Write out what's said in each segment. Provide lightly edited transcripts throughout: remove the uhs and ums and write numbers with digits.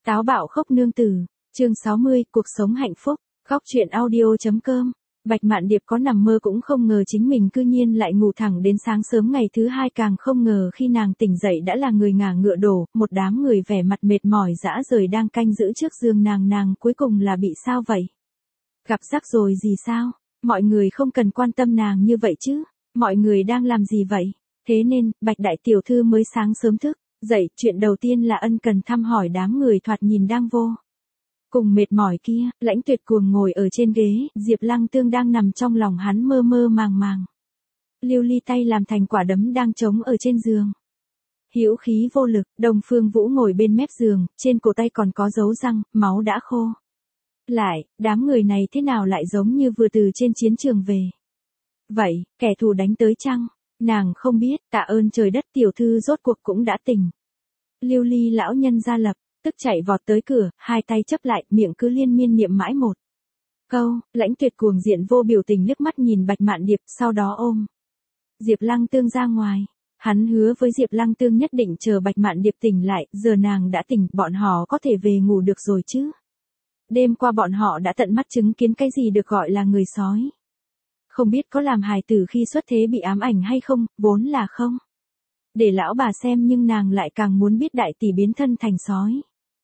Táo bạo khóc nương tử, chương 60, cuộc sống hạnh phúc, khóc chuyện audio.com. Bạch Mạn Điệp có nằm mơ cũng không ngờ chính mình cư nhiên lại ngủ thẳng đến sáng sớm ngày thứ hai, càng không ngờ khi nàng tỉnh dậy đã là người ngả ngựa đổ, một đám người vẻ mặt mệt mỏi rã rời đang canh giữ trước giường nàng cuối cùng là bị sao vậy? Gặp rắc rồi gì sao? Mọi người không cần quan tâm nàng như vậy chứ, mọi người đang làm gì vậy? Thế nên, Bạch Đại Tiểu Thư mới sáng sớm thức dậy, chuyện đầu tiên là ân cần thăm hỏi đám người thoạt nhìn đang vô cùng mệt mỏi kia. Lãnh Tuyệt cuồng ngồi ở trên ghế, Diệp Lăng Tương đang nằm trong lòng hắn mơ mơ màng màng. Lưu Ly tay làm thành quả đấm đang trống ở trên giường, hữu khí vô lực. Đông Phương Vũ ngồi bên mép giường, trên cổ tay còn có dấu răng, máu đã khô lại. Đám người này thế nào lại giống như vừa từ trên chiến trường về vậy, kẻ thù đánh tới chăng? Nàng không biết. Tạ ơn trời đất, tiểu thư rốt cuộc cũng đã tỉnh. Lưu Ly lão nhân gia lập tức chạy vọt tới cửa, hai tay chấp lại, miệng cứ liên miên niệm mãi một câu. Lãnh Tuyệt cuồng diện vô biểu tình liếc mắt nhìn Bạch Mạn Điệp, sau đó ôm Diệp Lăng Tương ra ngoài. Hắn hứa với Diệp Lăng Tương nhất định chờ Bạch Mạn Điệp tỉnh lại, giờ nàng đã tỉnh, bọn họ có thể về ngủ được rồi chứ. Đêm qua bọn họ đã tận mắt chứng kiến cái gì được gọi là người sói. Không biết có làm hài tử khi xuất thế bị ám ảnh hay không, vốn là không để lão bà xem, nhưng nàng lại càng muốn biết đại tỷ biến thân thành sói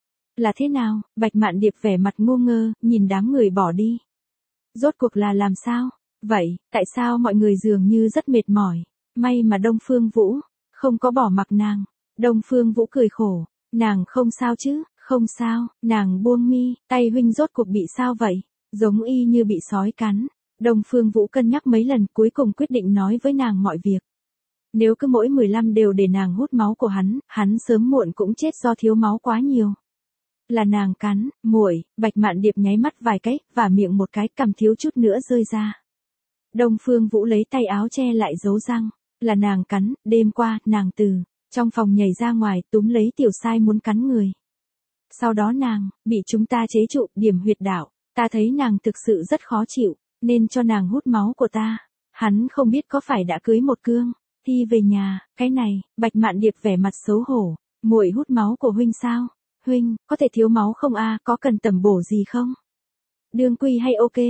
là thế nào. Bạch Mạn Điệp vẻ mặt ngu ngơ, nhìn đám người bỏ đi. Rốt cuộc là làm sao vậy? Tại sao mọi người dường như rất mệt mỏi? May mà Đông Phương Vũ không có bỏ mặc nàng. Đông Phương Vũ cười khổ, nàng không sao chứ? Không sao. Nàng buông mi, tay huynh rốt cuộc bị sao vậy? Giống y như bị sói cắn. Đông Phương Vũ cân nhắc mấy lần, cuối cùng quyết định nói với nàng mọi việc. Nếu cứ mỗi 15 đều để nàng hút máu của hắn sớm muộn cũng chết do thiếu máu quá nhiều. Là nàng cắn. Muội. Bạch Mạn Điệp nháy mắt vài cái, và miệng một cái, cằm thiếu chút nữa rơi ra. Đông Phương Vũ lấy tay áo che lại dấu răng. Là nàng cắn, đêm qua, nàng từ trong phòng nhảy ra ngoài, túm lấy tiểu sai muốn cắn người. Sau đó nàng bị chúng ta chế trụ, điểm huyệt đạo. Ta thấy nàng thực sự rất khó chịu, nên cho nàng hút máu của ta. Hắn không biết có phải đã cưới một cương thi về nhà. Cái này, Bạch Mạn Điệp vẻ mặt xấu hổ. Muội hút máu của huynh sao? Huynh, có thể thiếu máu không a? Có cần tẩm bổ gì không? Đương quy hay ok?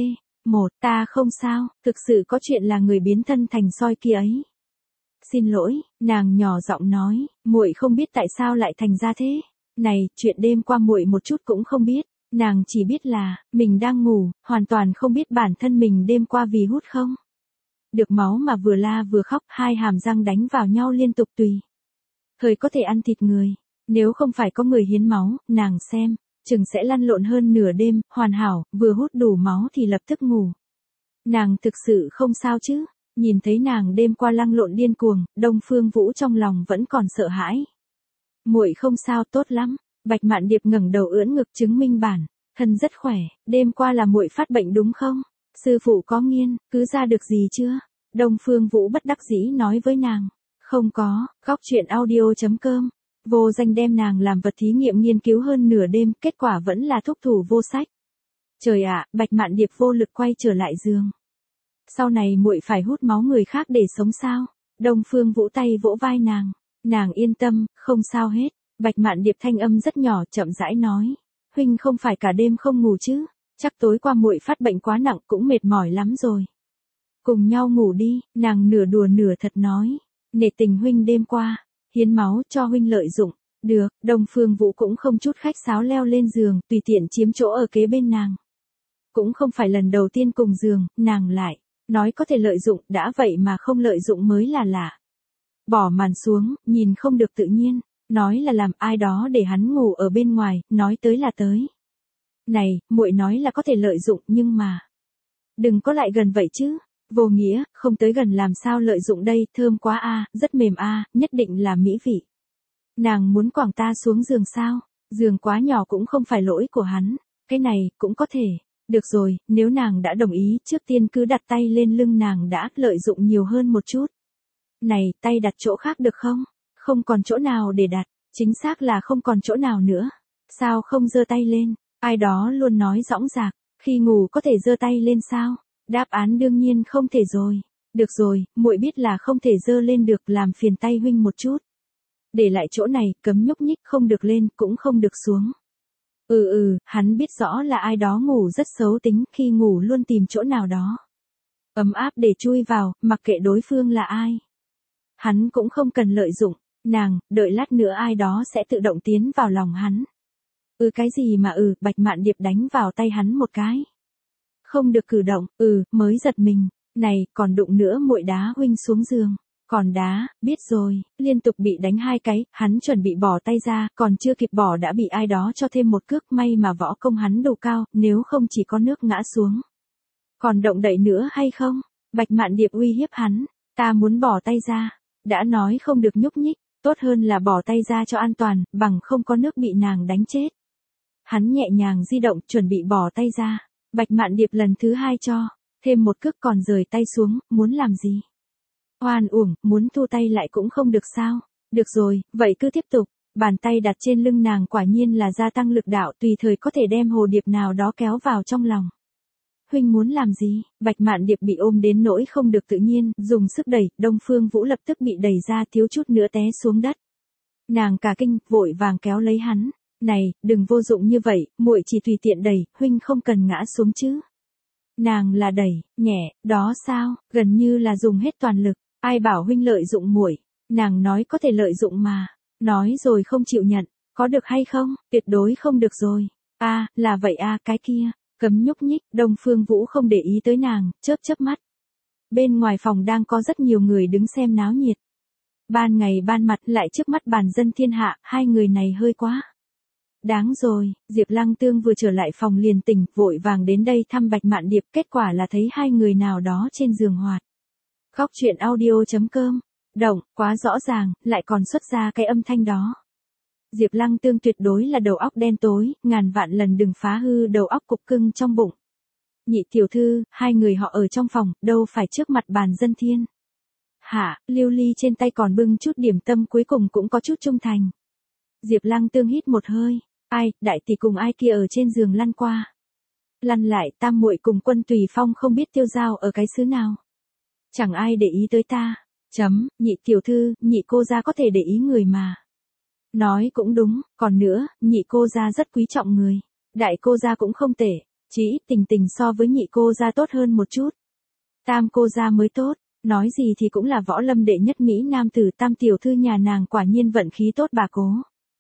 Ta không sao, thực sự có chuyện là người biến thân thành sói kia ấy. Xin lỗi, nàng nhỏ giọng nói, muội không biết tại sao lại thành ra thế. Này, chuyện đêm qua muội một chút cũng không biết. Nàng chỉ biết là mình đang ngủ, hoàn toàn không biết bản thân mình đêm qua vì hút không được máu mà vừa la vừa khóc, hai hàm răng đánh vào nhau liên tục, tùy thời có thể ăn thịt người. Nếu không phải có người hiến máu, nàng xem chừng sẽ lăn lộn hơn nửa đêm. Hoàn hảo, vừa hút đủ máu thì lập tức ngủ. Nàng thực sự không sao chứ? Nhìn thấy nàng đêm qua lăn lộn điên cuồng, Đông Phương Vũ trong lòng vẫn còn sợ hãi. Muội không sao, tốt lắm. Bạch Mạn Điệp ngẩng đầu ưỡn ngực chứng minh bản thân rất khỏe. Đêm qua là muội phát bệnh đúng không? Sư phụ có nghiên cứ ra được gì chưa? Đông Phương Vũ bất đắc dĩ nói với nàng. Không có. Khóc chuyện audio.com. Vô danh đem nàng làm vật thí nghiệm nghiên cứu hơn nửa đêm, kết quả vẫn là thúc thủ vô sách. Trời ạ. Bạch Mạn Điệp vô lực quay trở lại giường. Sau này muội phải hút máu người khác để sống sao? Đông Phương Vũ tay vỗ vai nàng. Nàng yên tâm, không sao hết. Bạch Mạn Điệp thanh âm rất nhỏ, chậm rãi nói. Huynh không phải cả đêm không ngủ chứ? Chắc tối qua muội phát bệnh quá nặng, cũng mệt mỏi lắm rồi. Cùng nhau ngủ đi. Nàng nửa đùa nửa thật nói. Nể tình huynh đêm qua hiến máu cho huynh lợi dụng. Được. Đông Phương Vũ cũng không chút khách sáo leo lên giường, tùy tiện chiếm chỗ ở kế bên nàng. Cũng không phải lần đầu tiên cùng giường, nàng lại nói có thể lợi dụng, đã vậy mà không lợi dụng mới là lạ. Bỏ màn xuống, nhìn không được tự nhiên. Nói là làm ai đó để hắn ngủ ở bên ngoài, nói tới là tới. Này, muội nói là có thể lợi dụng, nhưng mà đừng có lại gần vậy chứ. Vô nghĩa, không tới gần làm sao lợi dụng đây, thơm quá a, rất mềm a, nhất định là mỹ vị. Nàng muốn quẳng ta xuống giường sao? Giường quá nhỏ cũng không phải lỗi của hắn. Cái này, cũng có thể. Được rồi, nếu nàng đã đồng ý, trước tiên cứ đặt tay lên lưng nàng đã, lợi dụng nhiều hơn một chút. Này, tay đặt chỗ khác được không? Không còn chỗ nào để đặt. Chính xác là không còn chỗ nào nữa. Sao không giơ tay lên? Ai đó luôn nói dõng dạc. Khi ngủ có thể giơ tay lên sao? Đáp án đương nhiên không thể rồi. Được rồi, muội biết là không thể giơ lên được, làm phiền tay huynh một chút. Để lại chỗ này, cấm nhúc nhích, không được lên, cũng không được xuống. Hắn biết rõ là ai đó ngủ rất xấu tính, khi ngủ luôn tìm chỗ nào đó ấm áp để chui vào, mặc kệ đối phương là ai. Hắn cũng không cần lợi dụng nàng, đợi lát nữa ai đó sẽ tự động tiến vào lòng hắn. Cái gì mà Bạch Mạn Điệp đánh vào tay hắn một cái. Không được cử động, mới giật mình, này, còn đụng nữa muội đá huynh xuống giường. Còn đá, biết rồi, liên tục bị đánh 2 cái, hắn chuẩn bị bỏ tay ra, còn chưa kịp bỏ đã bị ai đó cho thêm một cước, may mà võ công hắn đủ cao, nếu không chỉ có nước ngã xuống. Còn động đậy nữa hay không? Bạch Mạn Điệp uy hiếp hắn, ta muốn bỏ tay ra, đã nói không được nhúc nhích, tốt hơn là bỏ tay ra cho an toàn, bằng không có nước bị nàng đánh chết. Hắn nhẹ nhàng di động, chuẩn bị bỏ tay ra, Bạch Mạn Điệp lần thứ 2 cho, thêm một cước còn rời tay xuống, muốn làm gì? Oan uổng, muốn thu tay lại cũng không được sao? Được rồi, vậy cứ tiếp tục. Bàn tay đặt trên lưng nàng quả nhiên là gia tăng lực đạo, tùy thời có thể đem hồ điệp nào đó kéo vào trong lòng. Huynh muốn làm gì? Bạch Mạn Điệp bị ôm đến nỗi không được tự nhiên, dùng sức đẩy, Đông Phương Vũ lập tức bị đẩy ra, thiếu chút nữa té xuống đất. Nàng cả kinh, vội vàng kéo lấy hắn. Này, đừng vô dụng như vậy, muội chỉ tùy tiện đẩy, huynh không cần ngã xuống chứ. Nàng là đẩy, nhẹ, đó sao, gần như là dùng hết toàn lực. Ai bảo huynh lợi dụng muội? Nàng nói có thể lợi dụng mà. Nói rồi không chịu nhận, có được hay không? Tuyệt đối không được rồi. Là vậy cái kia, cấm nhúc nhích, Đông Phương Vũ không để ý tới nàng, chớp mắt. Bên ngoài phòng đang có rất nhiều người đứng xem náo nhiệt. Ban ngày ban mặt lại trước mắt bàn dân thiên hạ, hai người này hơi quá. Đáng rồi, Diệp Lăng Tương vừa trở lại phòng liền tỉnh, vội vàng đến đây thăm Bạch Mạn Điệp, kết quả là thấy hai người nào đó trên giường hoạt. Góc truyện audio.com, động, quá rõ ràng, lại còn xuất ra cái âm thanh đó. Diệp Lăng Tương tuyệt đối là đầu óc đen tối, ngàn vạn lần đừng phá hư đầu óc cục cưng trong bụng. Nhị tiểu thư, hai người họ ở trong phòng, đâu phải trước mặt bàn dân thiên. Lưu Ly trên tay còn bưng chút điểm tâm, cuối cùng cũng có chút trung thành. Diệp Lăng Tương hít một hơi, đại tỷ cùng ai kia ở trên giường lăn qua. Lăn lại, tam muội cùng Quân Tùy Phong không biết tiêu dao ở cái xứ nào. Chẳng ai để ý tới ta. Nhị tiểu thư, nhị cô gia có thể để ý người mà. Nói cũng đúng, còn nữa, nhị cô gia rất quý trọng người. Đại cô gia cũng không tệ, chỉ Tình Tình so với nhị cô gia tốt hơn một chút. Tam cô gia mới tốt, nói gì thì cũng là võ lâm đệ nhất mỹ nam tử, tam tiểu thư nhà nàng quả nhiên vận khí tốt bà cố.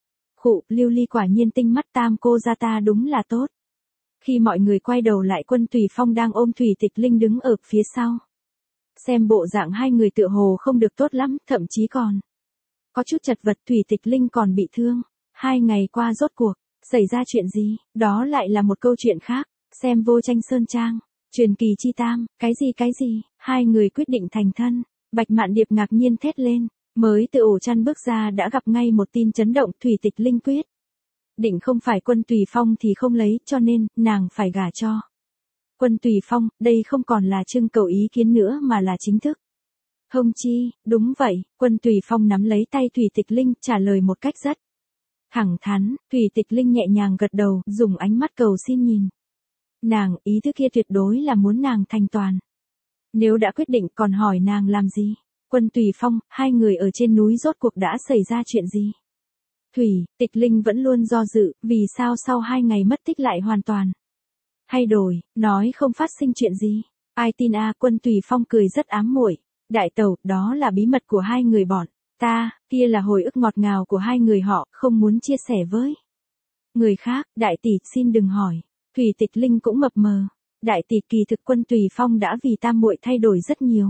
Lưu Ly quả nhiên tinh mắt, tam cô gia ta đúng là tốt. Khi mọi người quay đầu lại, Quân Tùy Phong đang ôm Thủy Tịch Linh đứng ở phía sau. Xem bộ dạng hai người tựa hồ không được tốt lắm, thậm chí còn có chút chật vật. Thủy Tịch Linh còn bị thương. 2 ngày qua rốt cuộc xảy ra chuyện gì? Đó lại là một câu chuyện khác. Xem Vô Tranh Sơn Trang, truyền kỳ chi tam, cái gì? Hai người quyết định thành thân. Bạch Mạn Điệp ngạc nhiên thét lên, mới từ ổ chăn bước ra đã gặp ngay một tin chấn động. Thủy Tịch Linh quyết định không phải Quân Tùy Phong thì không lấy, cho nên nàng phải gả cho Quân Tùy Phong. Đây không còn là trưng cầu ý kiến nữa mà là chính thức. Hồng chi, đúng vậy. Quân Tùy Phong nắm lấy tay Thủy Tịch Linh, trả lời một cách rất thẳng thắn. Thủy Tịch Linh nhẹ nhàng gật đầu, dùng ánh mắt cầu xin nhìn nàng, ý thứ kia tuyệt đối là muốn nàng thành toàn. Nếu đã quyết định còn hỏi nàng làm gì? Quân Tùy Phong, hai người ở trên núi rốt cuộc đã xảy ra chuyện gì? Thủy Tịch Linh vẫn luôn do dự, vì sao sau 2 ngày mất tích lại hoàn toàn thay đổi, nói không phát sinh chuyện gì. Ai tin Quân Tùy Phong cười rất ám muội. Đại tẩu, đó là bí mật của hai người bọn ta, kia là hồi ức ngọt ngào của hai người họ, không muốn chia sẻ với người khác. Đại tỷ, xin đừng hỏi. Thủy Tịch Linh cũng mập mờ. Đại tỷ, kỳ thực Quân Tùy Phong đã vì tam muội thay đổi rất nhiều.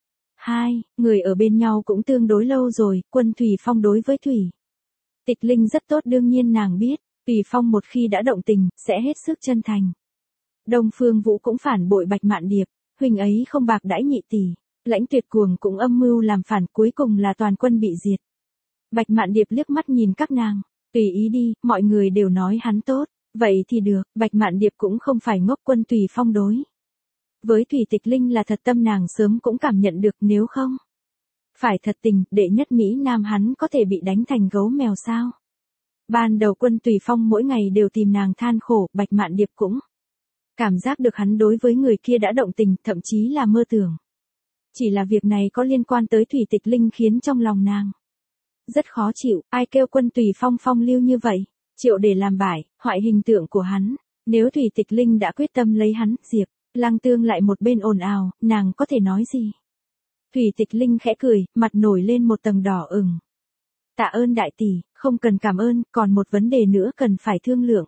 Hai người ở bên nhau cũng tương đối lâu rồi. Quân Tùy Phong đối với Thủy Tịch Linh rất tốt, đương nhiên nàng biết, Tùy Phong một khi đã động tình, sẽ hết sức chân thành. Đông Phương Vũ cũng phản bội Bạch Mạn Điệp, huynh ấy không bạc đãi nhị tỷ. Lãnh Tuyệt Cuồng cũng âm mưu làm phản, cuối cùng là toàn quân bị diệt. Bạch Mạn Điệp liếc mắt nhìn các nàng, tùy ý đi, mọi người đều nói hắn tốt, vậy thì được. Bạch Mạn Điệp cũng không phải ngốc. Quân Tùy Phong đối với Thủy Tịch Linh là thật tâm, nàng sớm cũng cảm nhận được, nếu không phải thật tình, đệ nhất Mỹ Nam hắn có thể bị đánh thành gấu mèo sao? Ban đầu Quân Tùy Phong mỗi ngày đều tìm nàng than khổ, Bạch Mạn Điệp cũng cảm giác được hắn đối với người kia đã động tình, thậm chí là mơ tưởng. Chỉ là việc này có liên quan tới Thủy Tịch Linh khiến trong lòng nàng rất khó chịu. Ai kêu Quân Tùy Phong phong lưu như vậy? Triệu để làm bại, hoại hình tượng của hắn. Nếu Thủy Tịch Linh đã quyết tâm lấy hắn, Diệp Lăng Tương lại một bên ồn ào, nàng có thể nói gì? Thủy Tịch Linh khẽ cười, mặt nổi lên một tầng đỏ ửng. Tạ ơn đại tỷ, không cần cảm ơn, còn một vấn đề nữa cần phải thương lượng.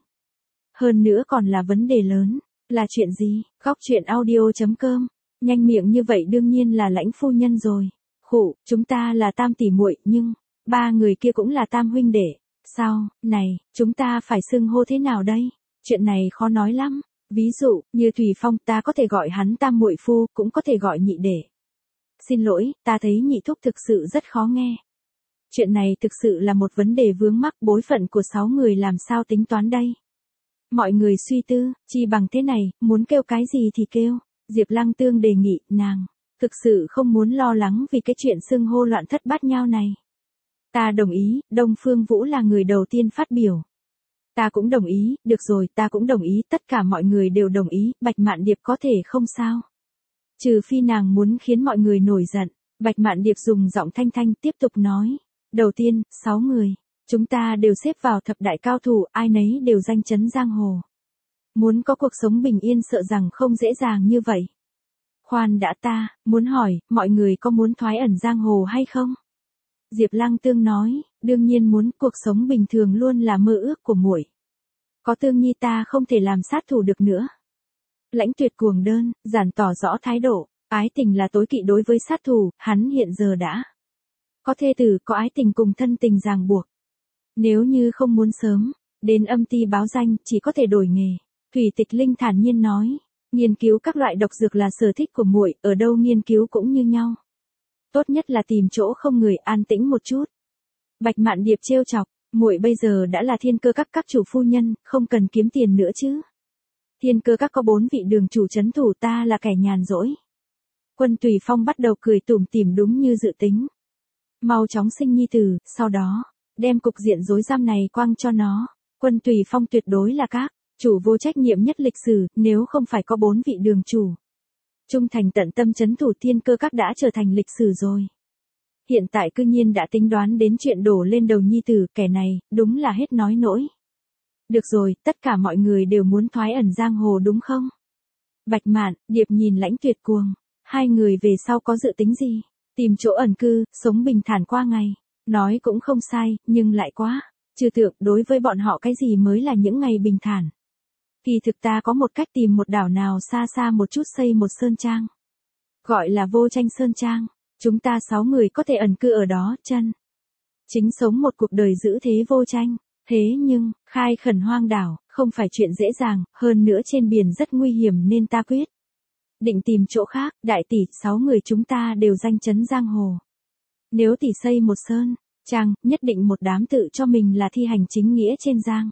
Hơn nữa còn là vấn đề lớn. Là chuyện gì? Góc truyện audio.com. Nhanh miệng như vậy đương nhiên là Lãnh phu nhân rồi. Khụ, chúng ta là tam tỷ muội, nhưng ba người kia cũng là tam huynh đệ. Sao, này, chúng ta phải xưng hô thế nào đây? Chuyện này khó nói lắm. Ví dụ, như Thủy Phong ta có thể gọi hắn tam muội phu, cũng có thể gọi nhị đệ. Xin lỗi, ta thấy nhị thúc thực sự rất khó nghe. Chuyện này thực sự là một vấn đề vướng mắc, bối phận của 6 người làm sao tính toán đây? Mọi người suy tư, chi bằng thế này, muốn kêu cái gì thì kêu. Diệp Lăng Tương đề nghị, nàng thực sự không muốn lo lắng vì cái chuyện xưng hô loạn thất bát nhao này. Ta đồng ý, Đông Phương Vũ là người đầu tiên phát biểu. Ta cũng đồng ý, được rồi, ta cũng đồng ý, tất cả mọi người đều đồng ý, Bạch Mạn Điệp có thể không sao. Trừ phi nàng muốn khiến mọi người nổi giận. Bạch Mạn Điệp dùng giọng thanh thanh tiếp tục nói. Đầu tiên, 6 người. Chúng ta đều xếp vào thập đại cao thủ, ai nấy đều danh chấn giang hồ. Muốn có cuộc sống bình yên sợ rằng không dễ dàng như vậy. Khoan đã, ta muốn hỏi, mọi người có muốn thoái ẩn giang hồ hay không? Diệp Lăng Tương nói, đương nhiên muốn, cuộc sống bình thường luôn là mơ ước của muội. Có Tương Nhi ta không thể làm sát thủ được nữa. Lãnh Tuyệt cuồng đơn, giản tỏ rõ thái độ, ái tình là tối kỵ đối với sát thủ, hắn hiện giờ đã có thê tử, có ái tình cùng thân tình ràng buộc. Nếu như không muốn sớm đến âm ty báo danh, chỉ có thể đổi nghề. Thủy Tịch Linh thản nhiên nói, nghiên cứu các loại độc dược là sở thích của muội, ở đâu nghiên cứu cũng như nhau. Tốt nhất là tìm chỗ không người, an tĩnh một chút. Bạch Mạn Điệp trêu chọc, muội bây giờ đã là Thiên Cơ các chủ phu nhân, không cần kiếm tiền nữa chứ. Thiên Cơ các có 4 vị đường chủ trấn thủ, ta là kẻ nhàn rỗi. Quân Tùy Phong bắt đầu cười tủm tỉm đúng như dự tính. Mau chóng sinh nhi tử, sau đó đem cục diện rối rắm này quăng cho nó. Quân Tùy Phong tuyệt đối là các chủ vô trách nhiệm nhất lịch sử, nếu không phải có 4 vị đường chủ trung thành tận tâm trấn thủ, Thiên Cơ các đã trở thành lịch sử rồi. Hiện tại cư nhiên đã tính đoán đến chuyện đổ lên đầu nhi tử, kẻ này đúng là hết nói nỗi. Được rồi, tất cả mọi người đều muốn thoái ẩn giang hồ đúng không? Bạch Mạn Điệp nhìn Lãnh Tuyệt cuồng, hai người về sau có dự tính gì? Tìm chỗ ẩn cư, sống bình thản qua ngày. Nói cũng không sai, nhưng lại quá trừu tượng, đối với bọn họ cái gì mới là những ngày bình thản. Kỳ thực ta có một cách, tìm một đảo nào xa xa một chút xây một sơn trang. Gọi là Vô Tranh Sơn Trang. Chúng ta 6 người có thể ẩn cư ở đó, chân chính sống một cuộc đời giữ thế vô tranh. Thế nhưng, khai khẩn hoang đảo, không phải chuyện dễ dàng, hơn nữa trên biển rất nguy hiểm nên ta quyết định tìm chỗ khác. Đại tỷ, 6 người chúng ta đều danh chấn giang hồ. Nếu tỷ xây một sơn trang, nhất định một đám tự cho mình là thi hành chính nghĩa trên giang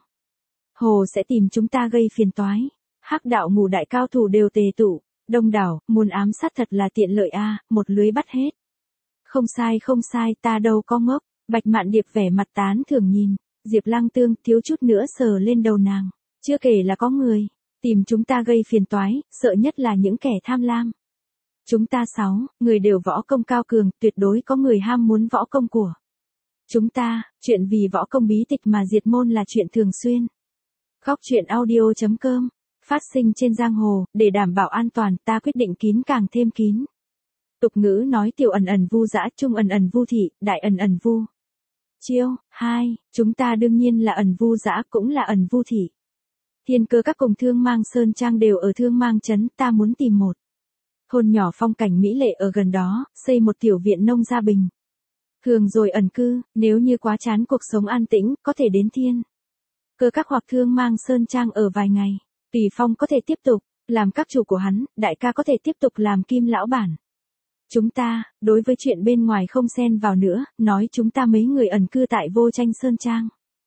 hồ sẽ tìm chúng ta gây phiền toái. Hắc đạo ngũ đại cao thủ đều tề tụ, đông đảo, muốn ám sát thật là tiện lợi a, một lưới bắt hết. Không sai, ta đâu có ngốc. Bạch Mạn Điệp vẻ mặt tán thưởng nhìn Diệp Lăng Tương, thiếu chút nữa sờ lên đầu nàng. Chưa kể là có người tìm chúng ta gây phiền toái, sợ nhất là những kẻ tham lam. Chúng ta 6 người đều võ công cao cường, tuyệt đối có người ham muốn võ công của chúng ta. Chuyện vì võ công bí tịch mà diệt môn là chuyện thường xuyên. Góc truyện audio.com. Phát sinh trên giang hồ, để đảm bảo an toàn, ta quyết định kín càng thêm kín. Tục ngữ nói tiểu ẩn ẩn vu dã, trung ẩn ẩn vu thị, đại ẩn ẩn vu chiêu. 2. Chúng ta đương nhiên là ẩn vu dã, cũng là ẩn vu thị. Thiên Cơ các cùng Thương Mang Sơn Trang đều ở Thương Mang trấn, ta muốn tìm một thôn nhỏ phong cảnh mỹ lệ ở gần đó, xây một tiểu viện nông gia bình thường rồi ẩn cư. Nếu như quá chán cuộc sống an tĩnh, có thể đến Thiên Cơ các hoặc Thương Mang Sơn Trang ở vài ngày. Tùy Phong có thể tiếp tục làm các chủ của hắn, đại ca có thể tiếp tục làm kim lão bản. Chúng ta, đối với chuyện bên ngoài không xen vào nữa, nói chúng ta mấy người ẩn cư tại Vô Tranh Sơn Trang.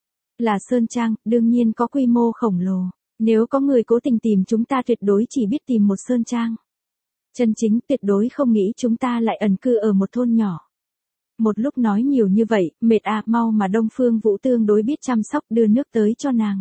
Là Sơn Trang, đương nhiên có quy mô khổng lồ. Nếu có người cố tình tìm chúng ta, tuyệt đối chỉ biết tìm một Sơn Trang chân chính, tuyệt đối không nghĩ chúng ta lại ẩn cư ở một thôn nhỏ. Một lúc nói nhiều như vậy, mệt à, mau mà Đông Phương Vũ tương đối biết chăm sóc, đưa nước tới cho nàng.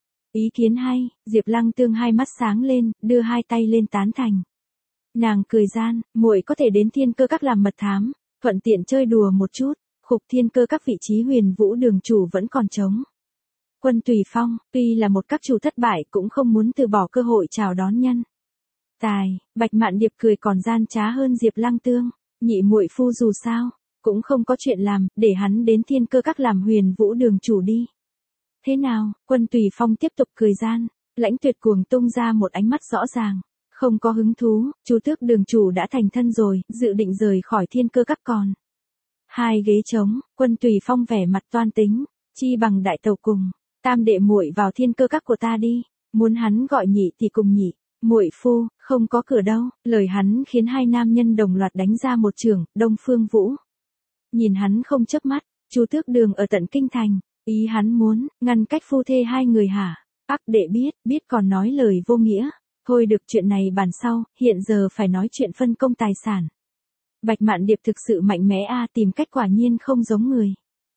Ý kiến hay, Diệp Lăng Tương hai mắt sáng lên, đưa hai tay lên tán thành. Nàng cười gian, muội có thể đến Thiên Cơ các làm mật thám, thuận tiện chơi đùa một chút. Khục Thiên Cơ các vị trí Huyền Vũ đường chủ vẫn còn trống. Quân Tùy Phong, tuy là một các chủ thất bại cũng không muốn từ bỏ cơ hội chào đón nhân. Tài, Bạch Mạn Điệp cười còn gian trá hơn Diệp Lăng Tương, nhị muội phu dù sao, cũng không có chuyện làm, để hắn đến Thiên Cơ Các làm Huyền Vũ đường chủ đi. Thế nào, Quân Tùy Phong tiếp tục cười gian, Lãnh Tuyệt cuồng tung ra một ánh mắt rõ ràng, không có hứng thú, Chu Tước đường chủ đã thành thân rồi, dự định rời khỏi Thiên Cơ Các còn. Hai ghế trống, Quân Tùy Phong vẻ mặt toan tính, chi bằng đại tàu cùng, tam đệ muội vào Thiên Cơ Các của ta đi, muốn hắn gọi nhị thì cùng nhị. Muội phu, không có cửa đâu, lời hắn khiến hai nam nhân đồng loạt đánh ra một chưởng, Đông Phương Vũ. Nhìn hắn không chớp mắt, Chu Tước đường ở tận kinh thành, ý hắn muốn, ngăn cách phu thê hai người hả? Ác đệ biết còn nói lời vô nghĩa. Thôi được chuyện này bàn sau, hiện giờ phải nói chuyện phân công tài sản. Bạch Mạn Điệp thực sự mạnh mẽ tìm cách quả nhiên không giống người.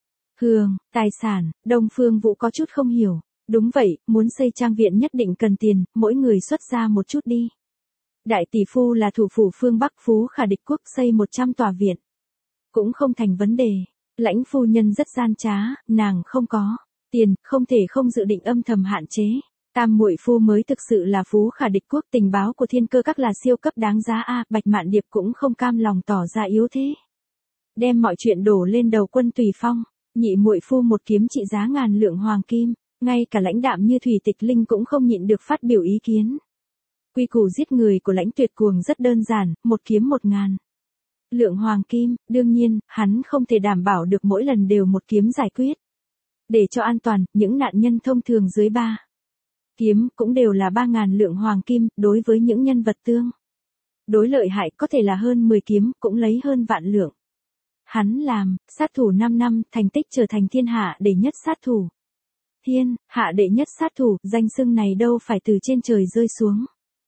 Tài sản, Đông Phương Vũ có chút không hiểu. Đúng vậy, muốn xây trang viện nhất định cần tiền, mỗi người xuất ra một chút đi. Đại tỷ phu là thủ phủ phương Bắc Phú Khả Địch Quốc xây 100 tòa viện. Cũng không thành vấn đề. Lãnh phu nhân rất gian trá, nàng không có tiền, không thể không dự định âm thầm hạn chế. Tam muội phu mới thực sự là Phú Khả Địch Quốc, tình báo của Thiên Cơ Các là siêu cấp đáng giá Bạch Mạn Điệp cũng không cam lòng tỏ ra yếu thế. Đem mọi chuyện đổ lên đầu Quân Tùy Phong, nhị muội phu một kiếm trị giá ngàn lượng hoàng kim. Ngay cả lãnh đạm như Thủy Tịch Linh cũng không nhịn được phát biểu ý kiến. Quy củ giết người của Lãnh Tuyệt cuồng rất đơn giản, một kiếm 1.000 lượng hoàng kim, đương nhiên, hắn không thể đảm bảo được mỗi lần đều một kiếm giải quyết. Để cho an toàn, những nạn nhân thông thường dưới 3 kiếm cũng đều là 3.000 lượng hoàng kim, đối với những nhân vật tương đối lợi hại có thể là hơn 10 kiếm, cũng lấy hơn vạn lượng. Hắn làm sát thủ 5 năm, thành tích trở thành thiên hạ đệ nhất sát thủ. Thiên hạ đệ nhất sát thủ, danh xưng này đâu phải từ trên trời rơi xuống.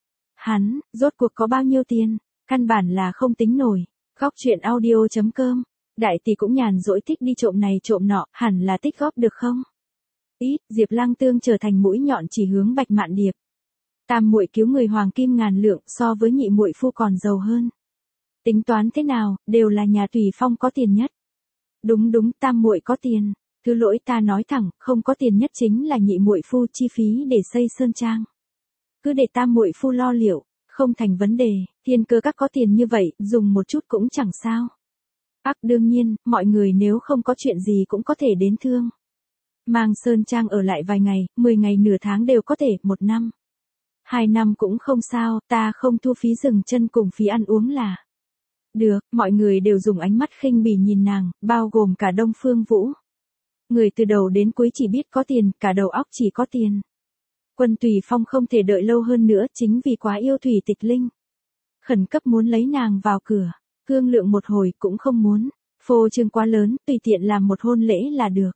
Hắn, rốt cuộc có bao nhiêu tiền, căn bản là không tính nổi. Góc truyện audio.com, đại tỷ cũng nhàn rỗi thích đi trộm này trộm nọ, hẳn là tích góp được không? Ít, Diệp Lăng Tương trở thành mũi nhọn chỉ hướng Bạch Mạn Điệp. Tam muội cứu người hoàng kim ngàn lượng, so với nhị muội phu còn giàu hơn. Tính toán thế nào, đều là nhà Tùy Phong có tiền nhất. Đúng, tam muội có tiền. Thứ lỗi ta nói thẳng, không có tiền nhất chính là nhị muội phu chi phí để xây sơn trang. Cứ để tam muội phu lo liệu, không thành vấn đề, Thiên Cơ Các có tiền như vậy, dùng một chút cũng chẳng sao. Đương nhiên, mọi người nếu không có chuyện gì cũng có thể đến thương. Mang sơn trang ở lại vài ngày, 10 ngày nửa tháng đều có thể, 1 năm. 2 năm cũng không sao, ta không thu phí dừng chân cùng phí ăn uống là. Được, mọi người đều dùng ánh mắt khinh bỉ nhìn nàng, bao gồm cả Đông Phương Vũ. Người từ đầu đến cuối chỉ biết có tiền, cả đầu óc chỉ có tiền. Quân Tùy Phong không thể đợi lâu hơn nữa chính vì quá yêu Thủy Tịch Linh. Khẩn cấp muốn lấy nàng vào cửa, cương lượng một hồi cũng không muốn, phô trương quá lớn, tùy tiện làm một hôn lễ là được.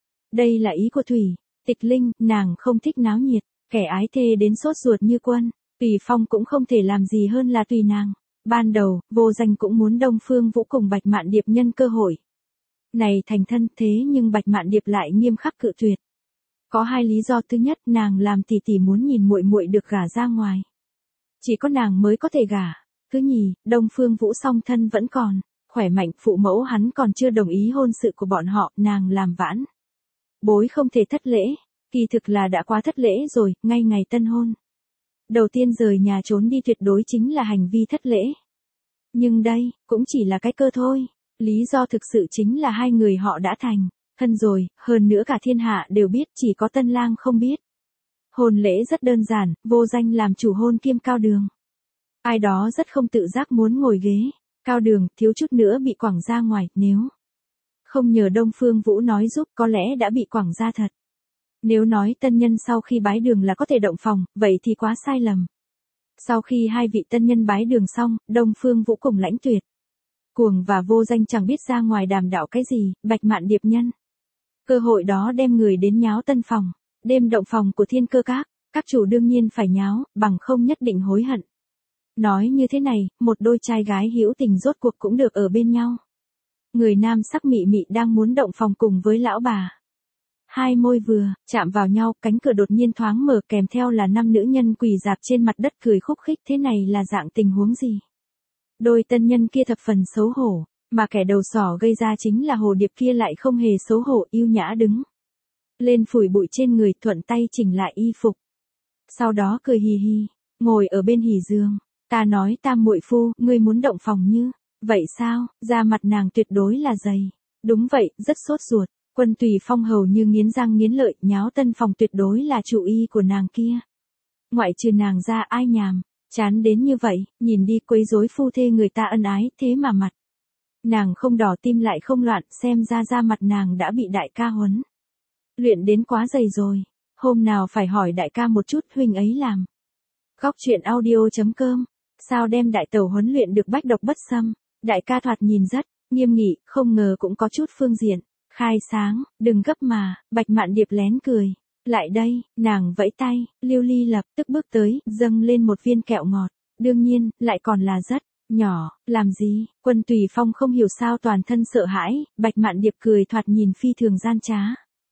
Đây là ý của Thủy Tịch Linh, nàng không thích náo nhiệt, kẻ ái thê đến sốt ruột như Quân Tùy Phong cũng không thể làm gì hơn là tùy nàng. Ban đầu, Vô Danh cũng muốn Đông Phương Vũ cùng Bạch Mạn Điệp nhân cơ hội này thành thân, thế nhưng Bạch Mạn Điệp lại nghiêm khắc cự tuyệt. Có 2 lý do, thứ nhất, nàng làm tỷ tỷ muốn nhìn muội muội được gả ra ngoài. Chỉ có nàng mới có thể gả. Thứ nhì, Đông Phương Vũ song thân vẫn còn khỏe mạnh, phụ mẫu hắn còn chưa đồng ý hôn sự của bọn họ, nàng làm vãn bối không thể thất lễ. Kỳ thực là đã quá thất lễ rồi, ngay ngày tân hôn. Đầu tiên rời nhà trốn đi tuyệt đối chính là hành vi thất lễ. Nhưng đây, cũng chỉ là cái cơ thôi. Lý do thực sự chính là 2 người họ đã thành thân rồi, hơn nữa cả thiên hạ đều biết, chỉ có tân lang không biết. Hôn lễ rất đơn giản, Vô Danh làm chủ hôn kiêm Cao Đường. Ai đó rất không tự giác muốn ngồi ghế Cao Đường, thiếu chút nữa bị quẳng ra ngoài, nếu không nhờ Đông Phương Vũ nói giúp có lẽ đã bị quẳng ra thật. Nếu nói tân nhân sau khi bái đường là có thể động phòng, vậy thì quá sai lầm. Sau khi 2 vị tân nhân bái đường xong, Đông Phương Vũ cùng Lãnh Tuyệt cuồng và Vô Danh chẳng biết ra ngoài đàm đạo cái gì, Bạch Mạn Điệp nhân cơ hội đó đem người đến nháo tân phòng, đêm động phòng của Thiên Cơ Các chủ đương nhiên phải nháo, bằng không nhất định hối hận. Nói như thế này, một đôi trai gái hữu tình rốt cuộc cũng được ở bên nhau. Người nam sắc mị mị đang muốn động phòng cùng với lão bà. 2 môi vừa chạm vào nhau, cánh cửa đột nhiên thoáng mở, kèm theo là 5 nữ nhân quỳ dạp trên mặt đất cười khúc khích. Thế này là dạng tình huống gì? Đôi tân nhân kia thập phần xấu hổ, mà kẻ đầu sỏ gây ra chính là hồ điệp kia lại không hề xấu hổ, yêu nhã đứng lên phủi bụi trên người, thuận tay chỉnh lại y phục. Sau đó cười hì hì, ngồi ở bên hỉ giường. Ta nói Tam muội phu, ngươi muốn động phòng như vậy sao? Da mặt nàng tuyệt đối là dày. Đúng vậy, rất sốt ruột. Quân Tùy Phong hầu như nghiến răng nghiến lợi, nháo tân phòng tuyệt đối là chủ y của nàng kia. Ngoại trừ nàng ra ai nhàm, chán đến như vậy, nhìn đi quấy rối phu thê người ta ân ái, thế mà mặt. Nàng không đỏ tim lại không loạn, xem ra da mặt nàng đã bị đại ca huấn luyện đến quá dày rồi. Hôm nào phải hỏi đại ca một chút huynh ấy làm. Góc truyện audio.com. Sao đem đại tẩu huấn luyện được bách độc bất xâm? Đại ca thoạt nhìn rất nghiêm nghị, không ngờ cũng có chút phương diện. Khai sáng, đừng gấp mà, Bạch Mạn Điệp lén cười. Lại đây, nàng vẫy tay, Lưu Ly lập tức bước tới, dâng lên một viên kẹo ngọt. Đương nhiên, lại còn là rất nhỏ, làm gì? Quân Tùy Phong không hiểu sao toàn thân sợ hãi, Bạch Mạn Điệp cười thoạt nhìn phi thường gian trá.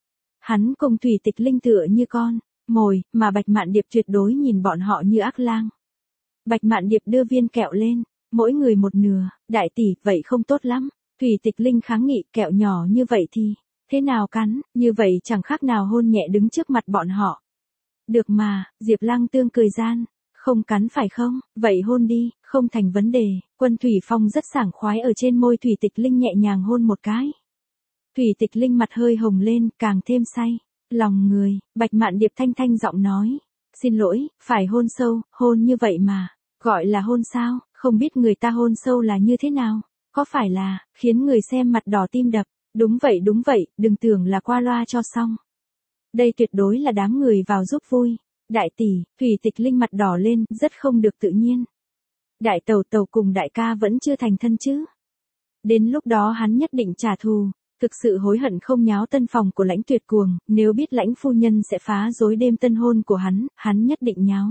Hắn cùng Thủy Tịch Linh tựa như con mồi, mà Bạch Mạn Điệp tuyệt đối nhìn bọn họ như ác lang. Bạch Mạn Điệp đưa viên kẹo lên, mỗi người một nửa, đại tỷ, vậy không tốt lắm. Thủy Tịch Linh kháng nghị, kẹo nhỏ như vậy thì, thế nào cắn, như vậy chẳng khác nào hôn nhẹ đứng trước mặt bọn họ. Được mà, Diệp Lăng Tương cười gian, không cắn phải không, vậy hôn đi, không thành vấn đề. Quân Thủy Phong rất sảng khoái ở trên môi Thủy Tịch Linh nhẹ nhàng hôn một cái. Thủy Tịch Linh mặt hơi hồng lên, càng thêm say lòng người. Bạch Mạn Điệp thanh thanh giọng nói, xin lỗi, phải hôn sâu, hôn như vậy mà, gọi là hôn sao, không biết người ta hôn sâu là như thế nào, có phải là, khiến người xem mặt đỏ tim đập, đúng vậy, đừng tưởng là qua loa cho xong. Đây tuyệt đối là đám người vào giúp vui. Đại tỷ, Thủy Tịch Linh mặt đỏ lên, rất không được tự nhiên. Đại tẩu tẩu cùng đại ca vẫn chưa thành thân chứ. Đến lúc đó hắn nhất định trả thù. Thực sự hối hận không nháo tân phòng của Lãnh Tuyệt cuồng, nếu biết Lãnh phu nhân sẽ phá rối đêm tân hôn của hắn nhất định nháo.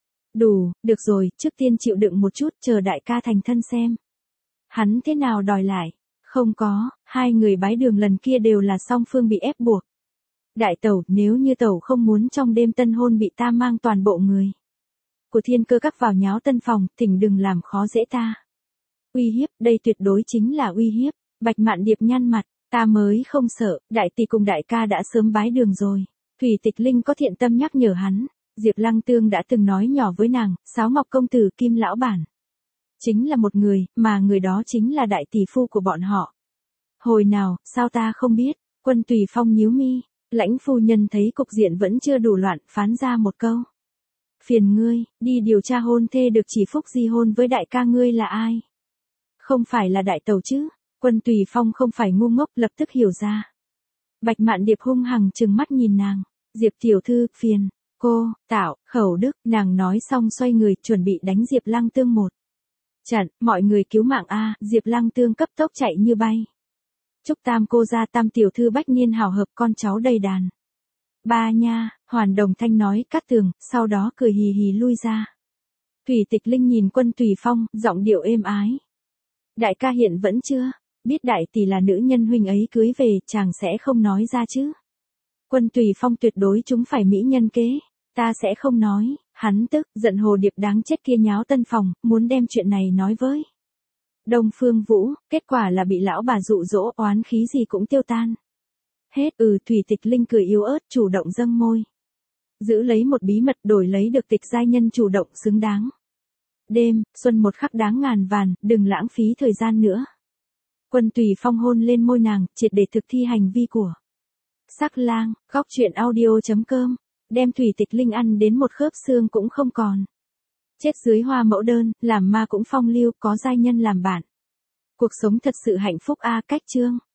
Đủ, được rồi, trước tiên chịu đựng một chút, chờ đại ca thành thân xem. Hắn thế nào đòi lại? Không có, hai người bái đường lần kia đều là song phương bị ép buộc. Đại tẩu, nếu như tẩu không muốn trong đêm tân hôn bị ta mang toàn bộ người của Thiên Cơ Các vào nháo tân phòng, thỉnh đừng làm khó dễ ta. Uy hiếp, đây tuyệt đối chính là uy hiếp. Bạch Mạn Điệp nhăn mặt. Ta mới không sợ, đại tỷ cùng đại ca đã sớm bái đường rồi. Thủy Tịch Linh có thiện tâm nhắc nhở hắn. Diệp Lăng Tương đã từng nói nhỏ với nàng, Sáo Ngọc công tử Kim lão bản chính là một người, mà người đó chính là đại tỷ phu của bọn họ. Hồi nào, sao ta không biết? Quân Tùy Phong nhíu mi, Lãnh phu nhân thấy cục diện vẫn chưa đủ loạn, phán ra một câu. Phiền ngươi, đi điều tra hôn thê được chỉ phúc di hôn với đại ca ngươi là ai? Không phải là đại tẩu chứ? Quân Tùy Phong không phải ngu ngốc, lập tức hiểu ra. Bạch Mạn Điệp hung hăng trừng mắt nhìn nàng. Diệp tiểu thư, phiền cô tạo khẩu đức. Nàng nói xong xoay người chuẩn bị đánh Diệp Lăng Tương một trận. Mọi người cứu mạng a. Diệp Lăng Tương cấp tốc chạy như bay. Chúc Tam cô ra Tam tiểu thư bách niên hào hợp, con cháu đầy đàn. Ba nha, Hoàn Đồng Thanh nói cắt tường, sau đó cười hì hì lui ra. Thủy Tịch Linh nhìn Quân Tùy Phong, giọng điệu êm ái. Đại ca hiện vẫn chưa biết đại tỷ là nữ nhân huynh ấy cưới về, chàng sẽ không nói ra chứ. Quân Tùy Phong tuyệt đối chúng phải mỹ nhân kế. Ta sẽ không nói. Hắn tức giận Hồ Điệp đáng chết kia nháo tân phòng, muốn đem chuyện này nói với Đông Phương Vũ, kết quả là bị lão bà dụ dỗ, oán khí gì cũng tiêu tan. Hết. Thủy Tịch Linh cười yếu ớt, chủ động dâng môi. Giữ lấy một bí mật, đổi lấy được tịch giai nhân chủ động xứng đáng. Đêm, xuân một khắc đáng ngàn vàn, đừng lãng phí thời gian nữa. Quân Tùy Phong hôn lên môi nàng, triệt để thực thi hành vi của sắc lang. Góc truyện audio.com. Đem Thủy Tịch Linh ăn đến một khớp xương cũng không còn. Chết dưới hoa mẫu đơn, làm ma cũng phong lưu, có giai nhân làm bạn. Cuộc sống thật sự hạnh phúc a. Cách chương